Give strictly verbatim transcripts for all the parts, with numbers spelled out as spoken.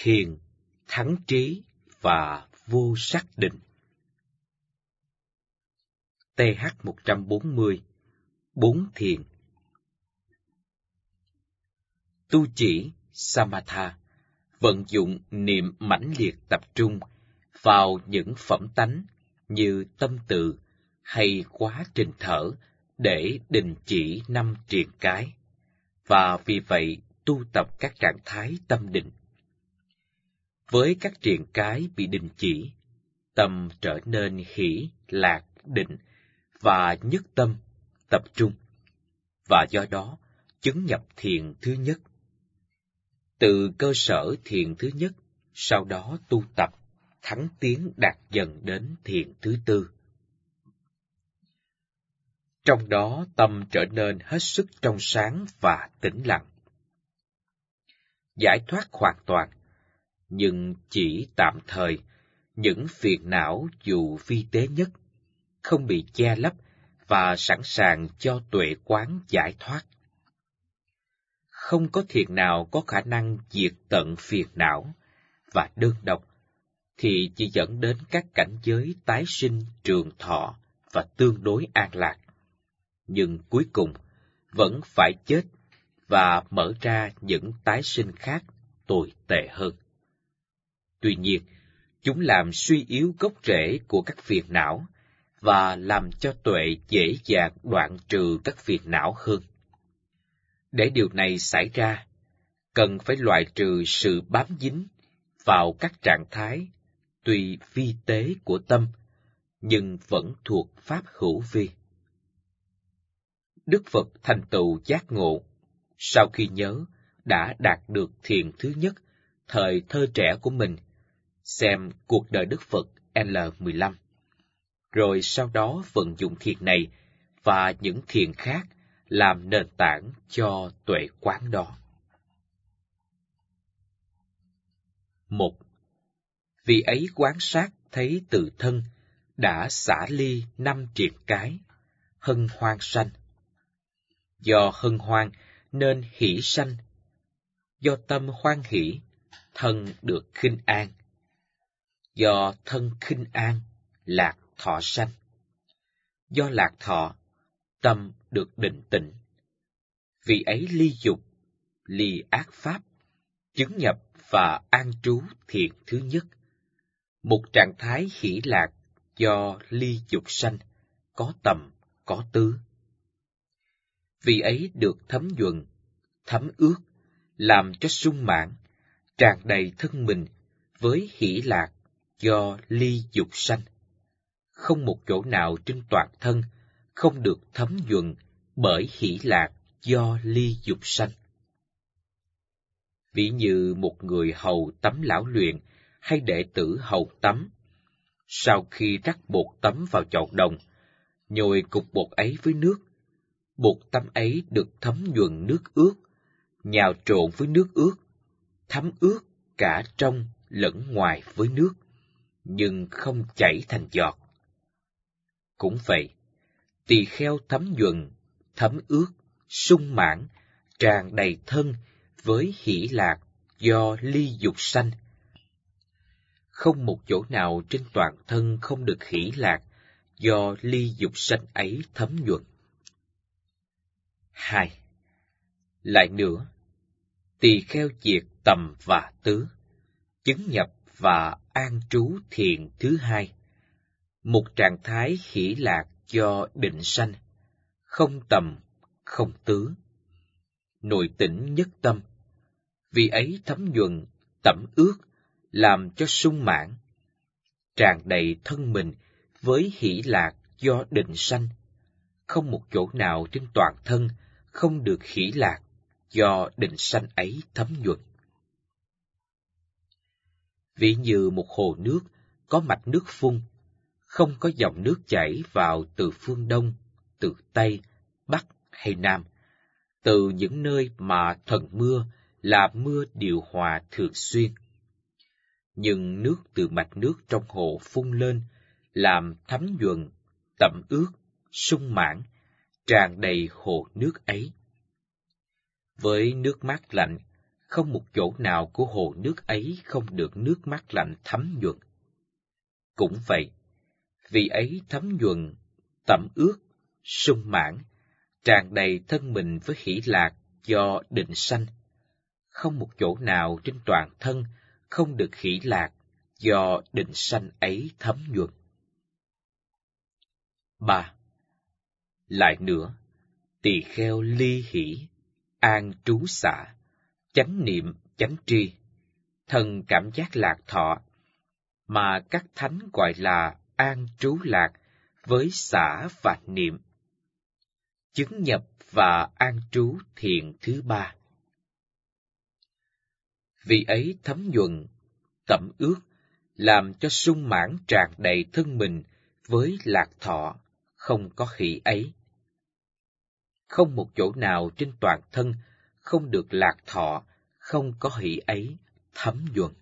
Thiền, thắng trí và vô sắc định. T H một trăm bốn mươi. Bốn thiền. Tu chỉ Samatha, vận dụng niệm mãnh liệt tập trung vào những phẩm tánh như tâm tự hay quá trình thở để đình chỉ năm triền cái, và vì vậy tu tập các trạng thái tâm định. Với các triền cái bị đình chỉ, tâm trở nên hỷ, lạc, định và nhất tâm, tập trung, và do đó chứng nhập thiền thứ nhất. Từ cơ sở thiền thứ nhất, sau đó tu tập, thắng tiến đạt dần đến thiền thứ tư. Trong đó tâm trở nên hết sức trong sáng và tĩnh lặng. Giải thoát hoàn toàn, nhưng chỉ tạm thời, những phiền não dù vi tế nhất, không bị che lấp và sẵn sàng cho tuệ quán giải thoát. Không có thiền nào có khả năng diệt tận phiền não, và đơn độc thì chỉ dẫn đến các cảnh giới tái sinh trường thọ và tương đối an lạc, nhưng cuối cùng vẫn phải chết và mở ra những tái sinh khác tồi tệ hơn. Tuy nhiên, chúng làm suy yếu gốc rễ của các phiền não và làm cho tuệ dễ dàng đoạn trừ các phiền não hơn. Để điều này xảy ra, cần phải loại trừ sự bám dính vào các trạng thái tuy vi tế của tâm, nhưng vẫn thuộc pháp hữu vi. Đức Phật thành tựu giác ngộ sau khi nhớ đã đạt được thiền thứ nhất thời thơ trẻ của mình, xem Cuộc đời Đức Phật L mười lăm, rồi sau đó vận dụng thiền này và những thiền khác làm nền tảng cho tuệ quán đó. Một. Vì ấy quán sát thấy tự thân đã xả ly năm triền cái, hân hoan sanh. Do hân hoan nên hỷ sanh. Do tâm hoan hỷ, thân được khinh an. Do thân khinh an, lạc thọ sanh. Do lạc thọ, tâm được định tĩnh. Vì ấy ly dục, ly ác pháp, chứng nhập và an trú thiền thứ nhất. Một trạng thái hỷ lạc do ly dục sanh, có tầm, có tứ. Vì ấy được thấm nhuần, thấm ướt, làm cho sung mãn, tràn đầy thân mình với hỷ lạc do ly dục sanh. Không một chỗ nào trên toàn thân không được thấm nhuần bởi hỷ lạc do ly dục sanh. Ví như một người hầu tắm lão luyện hay đệ tử hầu tắm. Sau khi rắc bột tắm vào chậu đồng, nhồi cục bột ấy với nước, bột tắm ấy được thấm nhuần nước ướt, nhào trộn với nước ướt, thấm ướt cả trong lẫn ngoài với nước, nhưng không chảy thành giọt. Cũng vậy, tỳ kheo thấm nhuần, thấm ướt, sung mãn, tràn đầy thân với hỷ lạc do ly dục sanh. Không một chỗ nào trên toàn thân không được hỷ lạc do ly dục sanh ấy thấm nhuần. Hai. Lại nữa, tỳ kheo diệt tầm và tứ, chứng nhập và an trú thiền thứ hai. Một trạng thái hỷ lạc do định sanh, không tầm, không tứ. Nội tỉnh nhất tâm, vì ấy thấm nhuần, tẩm ướt, làm cho sung mãn, tràn đầy thân mình với hỷ lạc do định sanh. Không một chỗ nào trên toàn thân không được hỷ lạc do định sanh ấy thấm nhuần. Ví như một hồ nước có mạch nước phun, không có dòng nước chảy vào từ phương Đông, từ Tây, Bắc hay Nam, từ những nơi mà thần mưa là mưa điều hòa thường xuyên. Nhưng nước từ mạch nước trong hồ phun lên, làm thấm nhuần, tẩm ướt, sung mãn, tràn đầy hồ nước ấy. Với nước mát lạnh, không một chỗ nào của hồ nước ấy không được nước mát lạnh thấm nhuần. Cũng vậy, vị ấy thấm nhuần, tẩm ướt, sung mãn, tràn đầy thân mình với hỷ lạc do định sanh. Không một chỗ nào trên toàn thân không được hỷ lạc do định sanh ấy thấm nhuần. Ba. Lại nữa, tỳ kheo ly hỷ, an trú xả, chánh niệm chánh tri, thần cảm giác lạc thọ, mà các thánh gọi là an trú lạc với xả và niệm. Chứng nhập và an trú thiền thứ ba. Vì ấy thấm nhuần, tẩm ướt, làm cho sung mãn tràn đầy thân mình với lạc thọ, không có hỷ ấy. Không một chỗ nào trên toàn thân không được lạc thọ, không có hỷ ấy, thấm nhuần.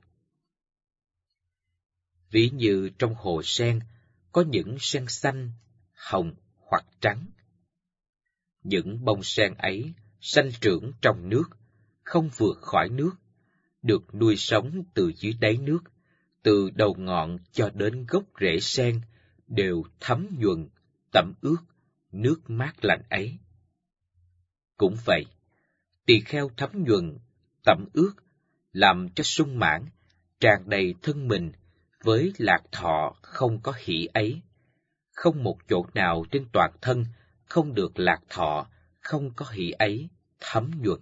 Ví như trong hồ sen, có những sen xanh, hồng hoặc trắng. Những bông sen ấy sanh trưởng trong nước, không vượt khỏi nước, được nuôi sống từ dưới đáy nước, từ đầu ngọn cho đến gốc rễ sen, đều thấm nhuần, tẩm ướt, nước mát lạnh ấy. Cũng vậy, tỳ kheo thấm nhuần, tẩm ướt, làm cho sung mãn, tràn đầy thân mình với lạc thọ không có hỷ ấy. Không một chỗ nào trên toàn thân không được lạc thọ, không có hỷ ấy, thấm nhuần.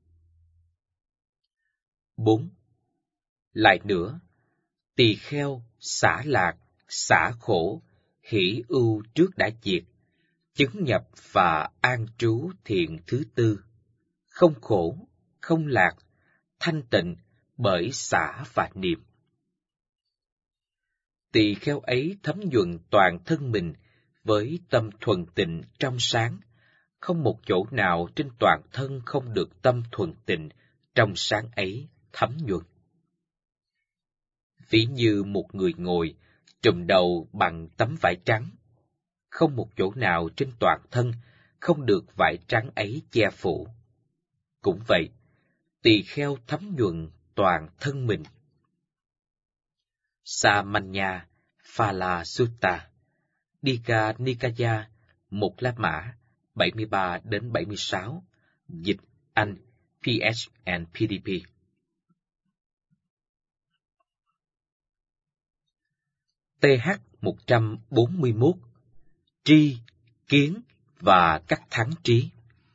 Bốn. Lại nữa, tỳ kheo xả lạc, xả khổ, hỷ ưu trước đã diệt, chứng nhập và an trú thiền thứ tư, không khổ, không lạc, thanh tịnh bởi xả và niệm. Tỳ kheo ấy thấm nhuần toàn thân mình với tâm thuần tịnh trong sáng, không một chỗ nào trên toàn thân không được tâm thuần tịnh trong sáng ấy thấm nhuần. Ví như một người ngồi trùm đầu bằng tấm vải trắng, không một chỗ nào trên toàn thân không được vải trắng ấy che phủ. Cũng vậy, tỳ kheo thấm nhuần toàn thân mình. Samanya Phala Sutta, Dika Nikaya, một La Mã, bảy mươi ba đến bảy mươi sáu, dịch Anh, P H and P D P. T H một trăm bốn mươi mốt, tri, kiến và các thắng trí.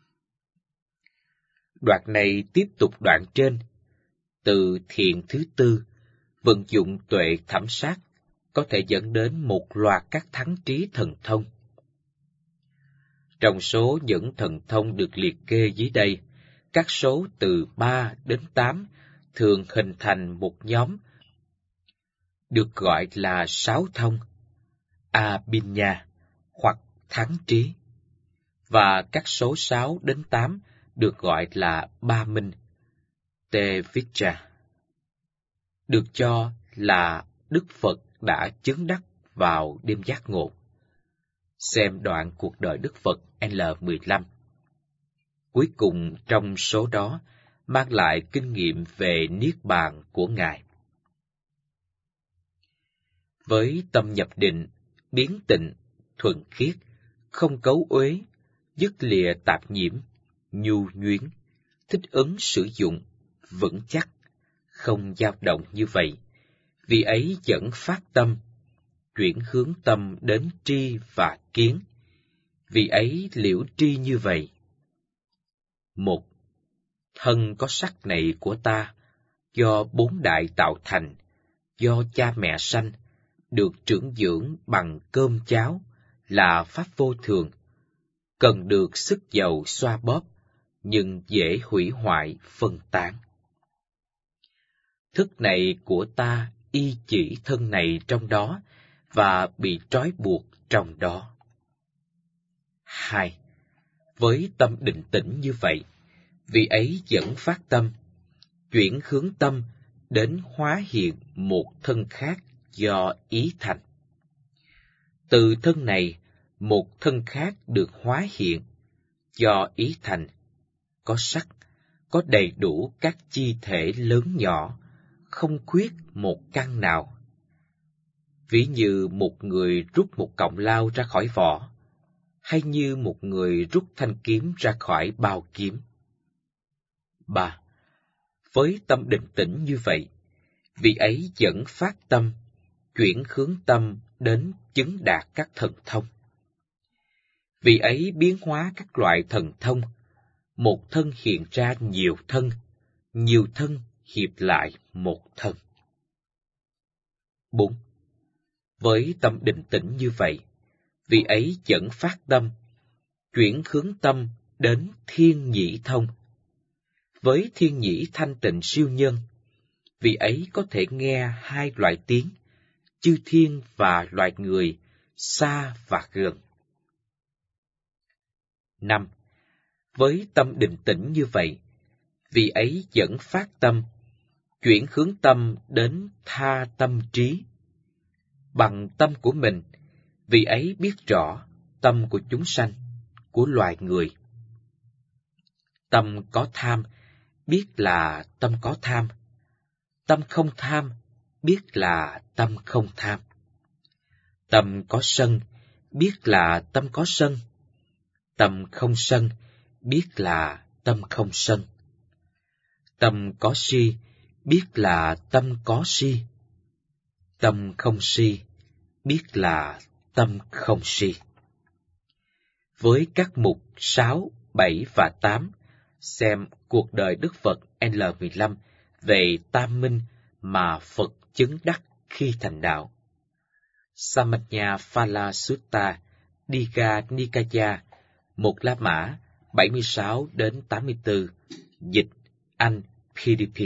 Đoạn này tiếp tục đoạn trên, từ thiền thứ tư, vận dụng tuệ thẩm sát, có thể dẫn đến một loạt các thắng trí thần thông. Trong số những thần thông được liệt kê dưới đây, các số từ ba đến tám thường hình thành một nhóm, được gọi là sáu thông, Abhinya, hoặc thắng trí, và các số sáu đến tám được gọi là ba minh, Tevijja, được cho là Đức Phật đã chứng đắc vào đêm giác ngộ. Xem đoạn cuộc đời Đức Phật L mười lăm. Cuối cùng trong số đó mang lại kinh nghiệm về Niết Bàn của Ngài. Với tâm nhập định, biến tịnh, thuần khiết, không cấu uế, dứt lìa tạp nhiễm, nhu nhuyến, thích ứng sử dụng, vững chắc, không dao động như vậy, vì ấy dẫn phát tâm, chuyển hướng tâm đến tri và kiến, vì ấy liễu tri như vậy. Một, thân có sắc này của ta, do bốn đại tạo thành, do cha mẹ sanh, được trưởng dưỡng bằng cơm cháo, là pháp vô thường, cần được sức dầu xoa bóp, nhưng dễ hủy hoại phân tán. Thức này của ta y chỉ thân này trong đó, và bị trói buộc trong đó. Hai, với tâm định tĩnh như vậy, vì ấy dẫn phát tâm, chuyển hướng tâm đến hóa hiện một thân khác do ý thành. Từ thân này, một thân khác được hóa hiện do ý thành, có sắc, có đầy đủ các chi thể lớn nhỏ, không khuyết một căn nào. Ví như một người rút một cọng lao ra khỏi vỏ, hay như một người rút thanh kiếm ra khỏi bao kiếm. Ba. Với tâm định tĩnh như vậy, vị ấy vẫn phát tâm, chuyển hướng tâm đến chứng đạt các thần thông. Vị ấy biến hóa các loại thần thông, một thân hiện ra nhiều thân, nhiều thân hiệp lại một thân. Bốn. Với tâm định tĩnh như vậy, vị ấy vẫn phát tâm, chuyển hướng tâm đến thiên nhĩ thông. Với thiên nhĩ thanh tịnh siêu nhân, vị ấy có thể nghe hai loại tiếng, chư thiên và loài người, xa và gần. Năm. Với tâm định tĩnh như vậy, vị ấy vẫn phát tâm, chuyển hướng tâm đến tha tâm trí. Bằng tâm của mình, vị ấy biết rõ tâm của chúng sanh, của loài người. Tâm có tham, biết là tâm có tham. Tâm không tham, biết là tâm không tham. Tâm có sân, biết là tâm có sân. Tâm không sân, biết là tâm không sân. Tâm có si, biết là tâm có si. Tâm không si, biết là tâm không si. Với các mục sáu, bảy và tám, xem Cuộc đời Đức Phật N mười lăm về tam minh mà Phật chứng đắc khi thành đạo. Samanya Phala Sutta, Digha Nikaya, một La Mã, bảy mươi sáu đến tám mươi tư, dịch Anh P D P.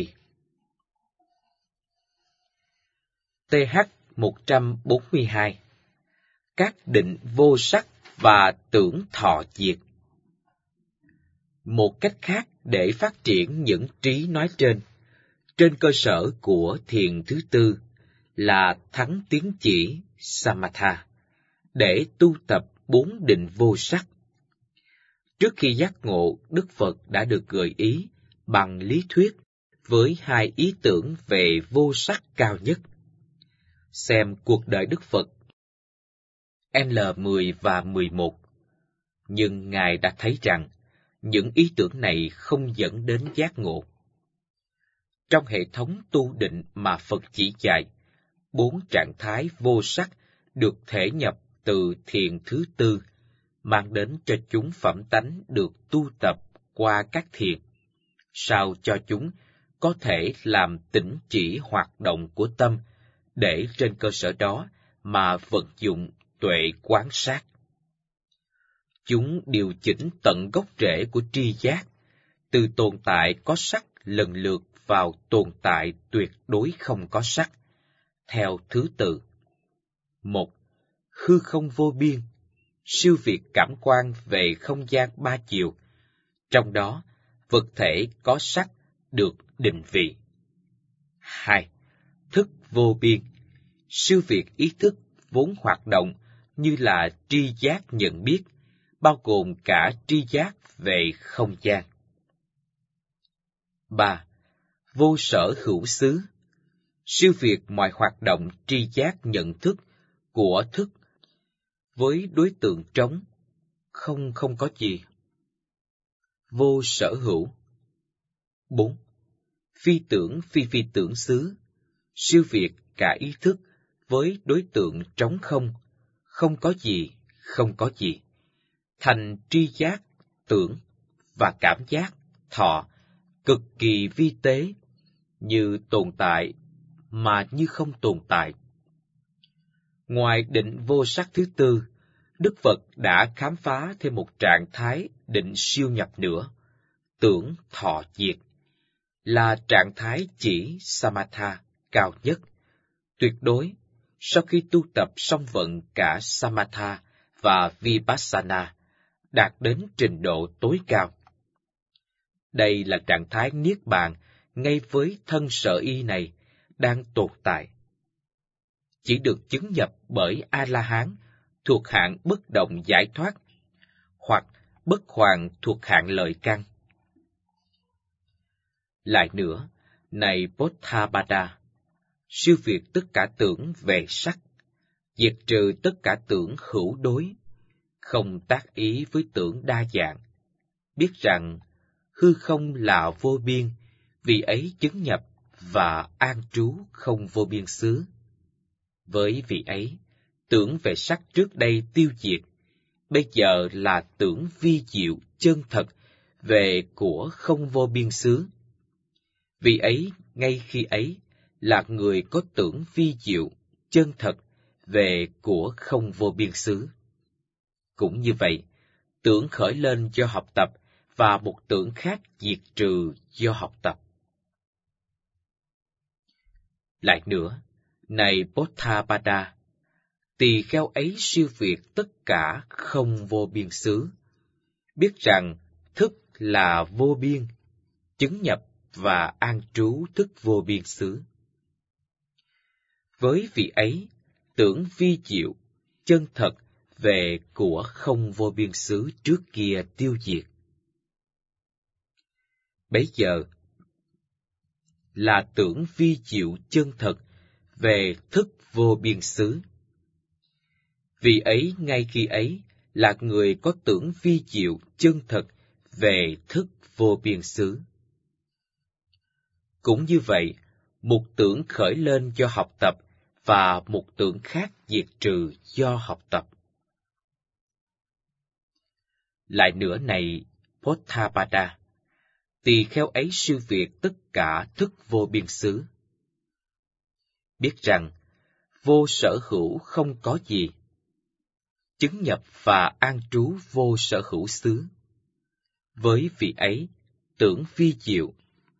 T H một trăm bốn mươi hai. Các định vô sắc và tưởng thọ diệt. Một cách khác để phát triển những trí nói trên, trên cơ sở của thiền thứ tư là thắng tiến chỉ Samatha, để tu tập bốn định vô sắc. Trước khi giác ngộ, Đức Phật đã được gợi ý bằng lý thuyết với hai ý tưởng về vô sắc cao nhất. Xem Cuộc đời Đức Phật N mười và mười một. Nhưng Ngài đã thấy rằng những ý tưởng này không dẫn đến giác ngộ. Trong hệ thống tu định mà Phật chỉ dạy, bốn trạng thái vô sắc được thể nhập từ thiền thứ tư, mang đến cho chúng phẩm tánh được tu tập qua các thiền, sao cho chúng có thể làm tỉnh chỉ hoạt động của tâm, để trên cơ sở đó mà vận dụng tuệ quán sát. Chúng điều chỉnh tận gốc rễ của tri giác, từ tồn tại có sắc lần lượt vào tồn tại tuyệt đối không có sắc, theo thứ tự. Một. Hư không vô biên, siêu việt cảm quan về không gian ba chiều, trong đó vật thể có sắc được định vị. Hai. Thức vô biên, siêu việt ý thức vốn hoạt động như là tri giác nhận biết, bao gồm cả tri giác về không gian. Ba. Vô sở hữu xứ, siêu việt mọi hoạt động tri giác nhận thức của thức với đối tượng trống, không không có gì. Vô sở hữu. Bốn. Phi tưởng phi phi tưởng xứ, siêu việt cả ý thức với đối tượng trống không, không có gì, không có gì, thành tri giác, tưởng và cảm giác, thọ, cực kỳ vi tế, như tồn tại mà như không tồn tại. Ngoài định vô sắc thứ tư, Đức Phật đã khám phá thêm một trạng thái định siêu nhập nữa, tưởng thọ diệt, là trạng thái chỉ Samatha cao nhất, tuyệt đối, sau khi tu tập song vận cả Samatha và Vipassana, đạt đến trình độ tối cao. Đây là trạng thái niết bàn ngay với thân sở y này đang tồn tại. Chỉ được chứng nhập bởi A-la-hán thuộc hạng bất động giải thoát, hoặc bất hoàn thuộc hạng lợi căn. Lại nữa, này Bodhabada, siêu việt tất cả tưởng về sắc, diệt trừ tất cả tưởng hữu đối, không tác ý với tưởng đa dạng, biết rằng hư không là vô biên, vì ấy chứng nhập và an trú không vô biên xứ. Với vị ấy, tưởng về sắc trước đây tiêu diệt, bây giờ là tưởng vi diệu chân thật về của không vô biên xứ. Vì ấy, ngay khi ấy, là người có tưởng vi diệu chân thật về của không vô biên xứ. Cũng như vậy, tưởng khởi lên do học tập và một tưởng khác diệt trừ do học tập. Lại nữa, này Bodhabada, tỳ kheo ấy siêu việt tất cả không vô biên xứ, biết rằng thức là vô biên, chứng nhập và an trú thức vô biên xứ. Với vị ấy, tưởng vi diệu, chân thật về của không vô biên xứ trước kia tiêu diệt. Bấy giờ là tưởng vi diệu chân thật về thức vô biên xứ. Vì ấy ngay khi ấy là người có tưởng vi diệu chân thật về thức vô biên xứ. Cũng như vậy, một tưởng khởi lên do học tập và một tưởng khác diệt trừ do học tập. Lại nữa này Bodhabada, tỳ kheo ấy siêu việt tất cả thức vô biên xứ. Biết rằng vô sở hữu không có gì, chứng nhập và an trú vô sở hữu xứ. Với vị ấy, tưởng vi diệu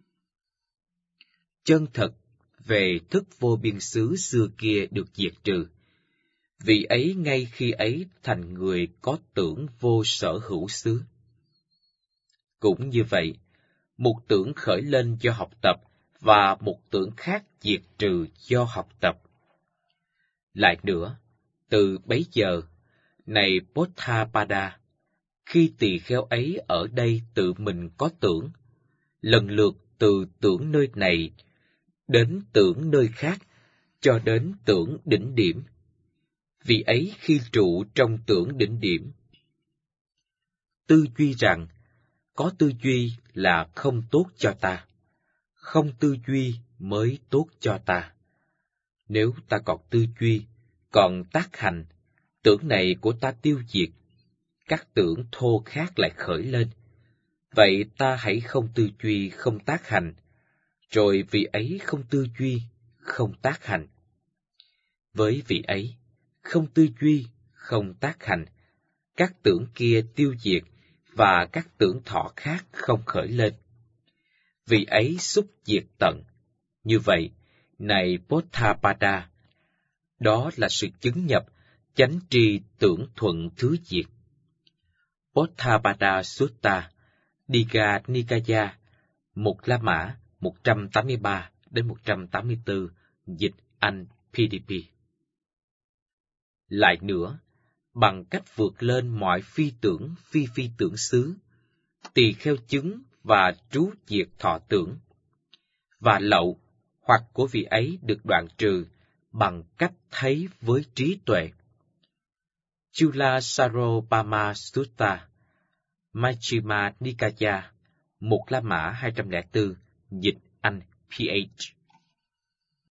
chân thật về thức vô biên xứ xưa kia được diệt trừ. Vị ấy ngay khi ấy thành người có tưởng vô sở hữu xứ. Cũng như vậy, một tưởng khởi lên do học tập và một tưởng khác diệt trừ do học tập. Lại nữa, từ bấy giờ, này Bodhabada, khi tỳ kheo ấy ở đây tự mình có tưởng, lần lượt từ tưởng nơi này đến tưởng nơi khác, cho đến tưởng đỉnh điểm. Vì ấy khi trụ trong tưởng đỉnh điểm, tư duy rằng, có tư duy là không tốt cho ta, không tư duy mới tốt cho ta. Nếu ta còn tư duy, còn tác hành, tưởng này của ta tiêu diệt, các tưởng thô khác lại khởi lên. Vậy ta hãy không tư duy, không tác hành, rồi vị ấy không tư duy, không tác hành. Với vị ấy, không tư duy, không tác hành, các tưởng kia tiêu diệt, và các tưởng thọ khác không khởi lên. Vì ấy xúc diệt tận. Như vậy, này Bodhabada, đó là sự chứng nhập, chánh tri tưởng thuận thứ diệt. Bodhabada Sutta, Digha Nikaya, một La Mã, một trăm tám mươi ba đến một trăm tám mươi tư, dịch Anh pê đê pê. Lại nữa, bằng cách vượt lên mọi phi tưởng phi phi tưởng xứ, tỳ kheo chứng và trú diệt thọ tưởng, và lậu hoặc của vị ấy được đoạn trừ bằng cách thấy với trí tuệ. Chula Sarobhama Sutta, Majjhima Nikaya, một La Mã hai trăm lẻ bốn, dịch Anh pê hát.